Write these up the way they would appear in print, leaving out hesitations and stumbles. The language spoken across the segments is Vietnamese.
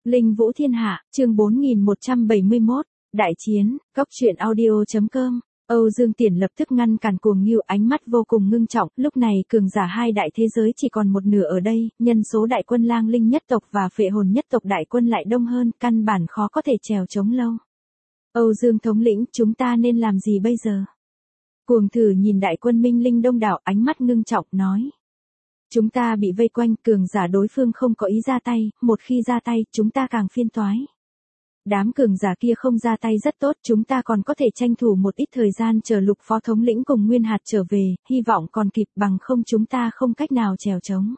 Linh Vũ Thiên Hạ, chương 4171, Đại Chiến, Cóc truyện audio.com. Âu Dương Tiển lập tức ngăn cản Cuồng Ngưu, ánh mắt vô cùng ngưng trọng, lúc này cường giả hai đại thế giới chỉ còn một nửa ở đây, nhân số đại quân Lang Linh nhất tộc và Phệ Hồn nhất tộc đại quân lại đông hơn, căn bản khó có thể trèo chống lâu. Âu Dương thống lĩnh, chúng ta nên làm gì bây giờ? Cuồng Thử nhìn đại quân Minh Linh đông đảo, ánh mắt ngưng trọng, nói. Chúng ta bị vây quanh, cường giả đối phương không có ý ra tay, một khi ra tay, chúng ta càng phiên toái. Đám cường giả kia không ra tay rất tốt, chúng ta còn có thể tranh thủ một ít thời gian chờ Lục phó thống lĩnh cùng Nguyên Hạt trở về, hy vọng còn kịp, bằng không chúng ta không cách nào trèo chống.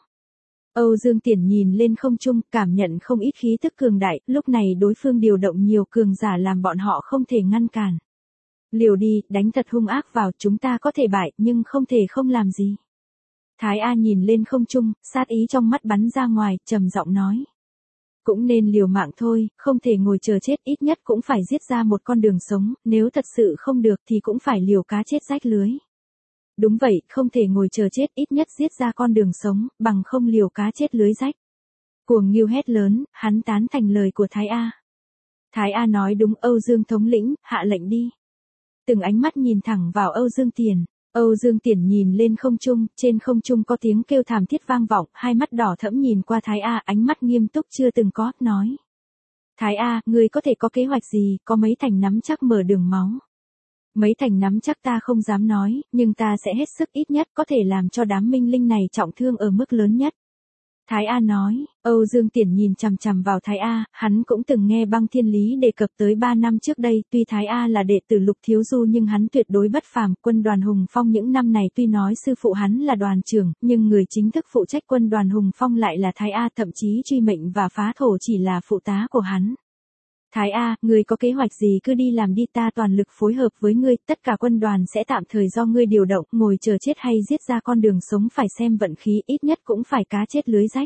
Âu Dương Tiển nhìn lên không trung, cảm nhận không ít khí tức cường đại, lúc này đối phương điều động nhiều cường giả làm bọn họ không thể ngăn cản. Liều đi, đánh thật hung ác vào, chúng ta có thể bại, nhưng không thể không làm gì. Thái A nhìn lên không trung, sát ý trong mắt bắn ra ngoài, trầm giọng nói. Cũng nên liều mạng thôi, không thể ngồi chờ chết, ít nhất cũng phải giết ra một con đường sống, nếu thật sự không được thì cũng phải liều cá chết rách lưới. Đúng vậy, không thể ngồi chờ chết, ít nhất giết ra con đường sống, bằng không liều cá chết lưới rách. Cuồng Ngưu hét lớn, hắn tán thành lời của Thái A. Thái A nói đúng, Âu Dương thống lĩnh, hạ lệnh đi. Từng ánh mắt nhìn thẳng vào Âu Dương Tiển. Âu Dương Tiển nhìn lên không trung, trên không trung có tiếng kêu thảm thiết vang vọng, hai mắt đỏ thẫm nhìn qua Thái A, ánh mắt nghiêm túc chưa từng có, nói. Thái A, ngươi có thể có kế hoạch gì, có mấy thành nắm chắc mở đường máu. Mấy thành nắm chắc ta không dám nói, nhưng ta sẽ hết sức, ít nhất có thể làm cho đám minh linh này trọng thương ở mức lớn nhất. Thái A nói, Âu Dương Tiển nhìn chằm chằm vào Thái A, hắn cũng từng nghe Băng Thiên Lý đề cập tới 3 năm trước đây, tuy Thái A là đệ tử Lục Thiếu Du nhưng hắn tuyệt đối bất phàm, quân đoàn Hùng Phong những năm này tuy nói sư phụ hắn là đoàn trưởng, nhưng người chính thức phụ trách quân đoàn Hùng Phong lại là Thái A, thậm chí truy mệnh và phá thổ chỉ là phụ tá của hắn. Thái A, ngươi có kế hoạch gì cứ đi làm đi, ta toàn lực phối hợp với ngươi, tất cả quân đoàn sẽ tạm thời do ngươi điều động, ngồi chờ chết hay giết ra con đường sống phải xem vận khí, ít nhất cũng phải cá chết lưới rách.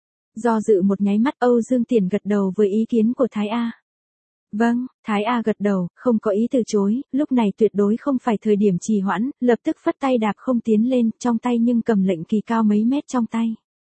Do dự một nháy mắt, Âu Dương Tiển gật đầu với ý kiến của Thái A. Vâng, Thái A gật đầu, không có ý từ chối, lúc này tuyệt đối không phải thời điểm trì hoãn, lập tức phất tay đạp không tiến lên, trong tay nhưng cầm lệnh kỳ cao mấy mét trong tay.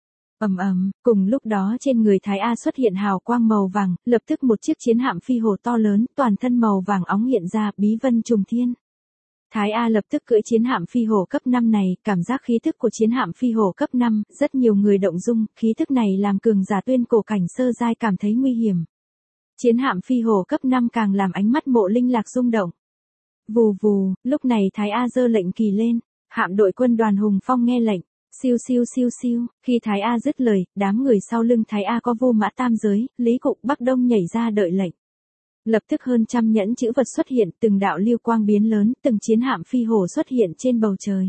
Cùng lúc đó trên người Thái A xuất hiện hào quang màu vàng, lập tức một chiếc chiến hạm phi hồ to lớn, toàn thân màu vàng óng hiện ra, bí vân trùng thiên. Thái A lập tức cưỡi chiến hạm phi hồ cấp 5 này, cảm giác khí thức của chiến hạm phi hồ cấp 5, rất nhiều người động dung, khí thức này làm cường giả tuyên cổ cảnh sơ giai cảm thấy nguy hiểm. Chiến hạm phi hồ cấp 5 càng làm ánh mắt Mộ Linh Lạc rung động. Vù vù, lúc này Thái A giơ lệnh kỳ lên, hạm đội quân đoàn Hùng Phong nghe lệnh. Siêu siêu siêu siêu, khi Thái A dứt lời, đám người sau lưng Thái A có Vô Mã Tam Giới, Lý Cục Bắc Đông nhảy ra đợi lệnh. Lập tức hơn trăm nhẫn chữ vật xuất hiện, từng đạo lưu quang biến lớn, từng chiến hạm phi hồ xuất hiện trên bầu trời.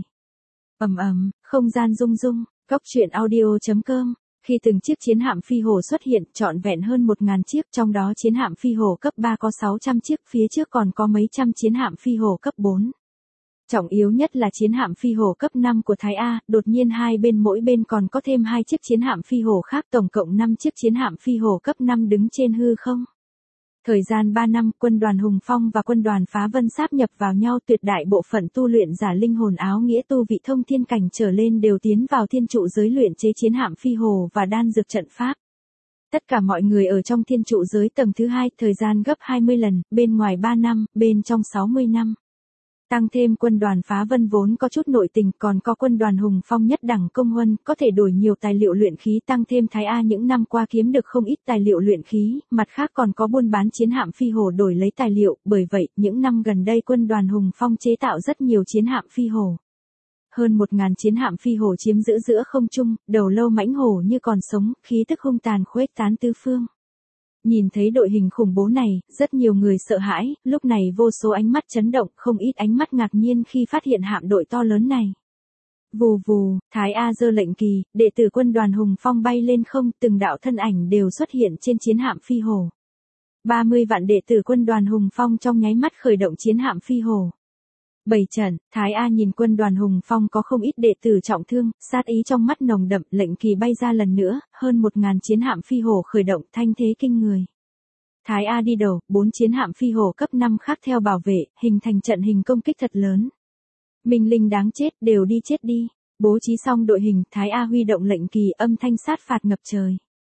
Không gian rung rung, Cóc truyện audio.com. Khi từng chiếc chiến hạm phi hồ xuất hiện, trọn vẹn hơn 1000 chiếc, trong đó chiến hạm phi hồ cấp 3 có 600 chiếc, phía trước còn có mấy trăm chiến hạm phi hồ cấp 4. Trọng yếu nhất là chiến hạm phi hồ cấp 5 của Thái A, đột nhiên hai bên mỗi bên còn có thêm 2 chiếc chiến hạm phi hồ khác, tổng cộng 5 chiếc chiến hạm phi hồ cấp 5 đứng trên hư không. Thời gian 3 năm, quân đoàn Hùng Phong và quân đoàn Phá Vân sáp nhập vào nhau, tuyệt đại bộ phận tu luyện giả linh hồn áo nghĩa tu vị thông thiên cảnh trở lên đều tiến vào thiên trụ giới luyện chế chiến hạm phi hồ và đan dược trận pháp. Tất cả mọi người ở trong thiên trụ giới tầng thứ 2, thời gian gấp 20 lần, bên ngoài 3 năm, bên trong 60 năm. Tăng thêm quân đoàn Phá Vân vốn có chút nội tình, còn có quân đoàn Hùng Phong nhất đẳng công huân, có thể đổi nhiều tài liệu luyện khí, tăng thêm Thái A những năm qua kiếm được không ít tài liệu luyện khí, mặt khác còn có buôn bán chiến hạm phi hồ đổi lấy tài liệu, bởi vậy, những năm gần đây quân đoàn Hùng Phong chế tạo rất nhiều chiến hạm phi hồ. Hơn 1000 chiến hạm phi hồ chiếm giữ giữa không trung, đầu lâu mãnh hổ như còn sống, khí tức hung tàn khuếch tán tứ phương. Nhìn thấy đội hình khủng bố này, rất nhiều người sợ hãi, lúc này vô số ánh mắt chấn động, không ít ánh mắt ngạc nhiên khi phát hiện hạm đội to lớn này. Vù vù, Thái A giơ lệnh kỳ, đệ tử quân đoàn Hùng Phong bay lên không, từng đạo thân ảnh đều xuất hiện trên chiến hạm phi hồ. 30 vạn đệ tử quân đoàn Hùng Phong trong nháy mắt khởi động chiến hạm phi hồ. 7 trận, Thái A nhìn quân đoàn Hùng Phong có không ít đệ tử trọng thương, sát ý trong mắt nồng đậm, lệnh kỳ bay ra lần nữa, hơn 1000 chiến hạm phi hồ khởi động, thanh thế kinh người. Thái A đi đầu, 4 chiến hạm phi hồ cấp 5 khác theo bảo vệ, hình thành trận hình công kích thật lớn. Minh linh đáng chết, đều đi chết đi. Bố trí xong đội hình, Thái A huy động lệnh kỳ, âm thanh sát phạt ngập trời.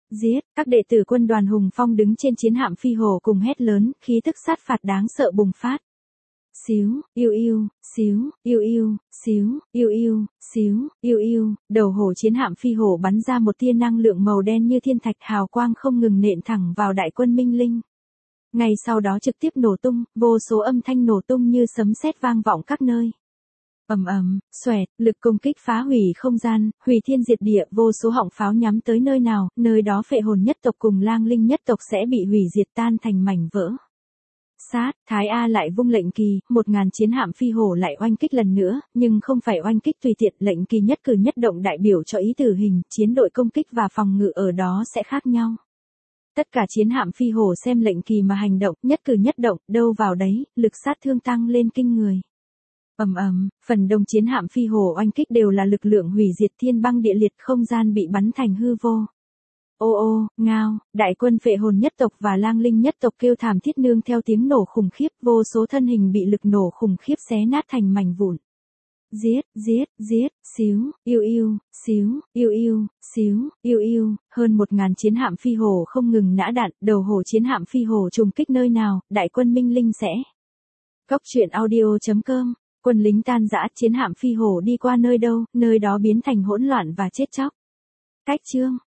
giết, các đệ tử quân đoàn hùng phong đứng trên chiến hạm phi hổ cùng hét lớn, khí tức sát phạt đáng sợ bùng phát. Xíu, yêu yêu, xíu, yêu yêu, xíu, yêu yêu, xíu, yêu yêu, đầu hổ chiến hạm phi hổ bắn ra một tia năng lượng màu đen như thiên thạch, hào quang không ngừng nện thẳng vào đại quân Minh Linh. Ngay sau đó trực tiếp nổ tung, vô số âm thanh nổ tung như sấm sét vang vọng các nơi. Ầm ầm, xoẹt, lực công kích phá hủy không gian, hủy thiên diệt địa, vô số họng pháo nhắm tới nơi nào, nơi đó phệ hồn nhất tộc cùng lang linh nhất tộc sẽ bị hủy diệt tan thành mảnh vỡ. Sát, Thái A lại vung lệnh kỳ, 1000 chiến hạm phi hổ lại oanh kích lần nữa, nhưng không phải oanh kích tùy tiện, lệnh kỳ nhất cử nhất động đại biểu cho ý tử hình, chiến đội công kích và phòng ngự ở đó sẽ khác nhau. Tất cả chiến hạm phi hổ xem lệnh kỳ mà hành động, nhất cử nhất động, đâu vào đấy, lực sát thương tăng lên kinh người. Ầm ầm, phần đông chiến hạm phi hổ oanh kích đều là lực lượng hủy diệt thiên băng địa liệt, không gian bị bắn thành hư vô. Ô ô, ngao, đại quân phệ hồn nhất tộc và lang linh nhất tộc kêu thảm thiết nương theo tiếng nổ khủng khiếp, vô số thân hình bị lực nổ khủng khiếp xé nát thành mảnh vụn. Giết, giết, giết, xíu, yêu yêu, xíu, yêu yêu, xíu, yêu yêu, hơn 1000 chiến hạm phi hổ không ngừng nã đạn, đầu hổ chiến hạm phi hổ trùng kích nơi nào, đại quân Minh Linh sẽ. Cốc truyện audio.com, quân lính tan rã, chiến hạm phi hổ đi qua nơi đâu, nơi đó biến thành hỗn loạn và chết chóc. Cách chương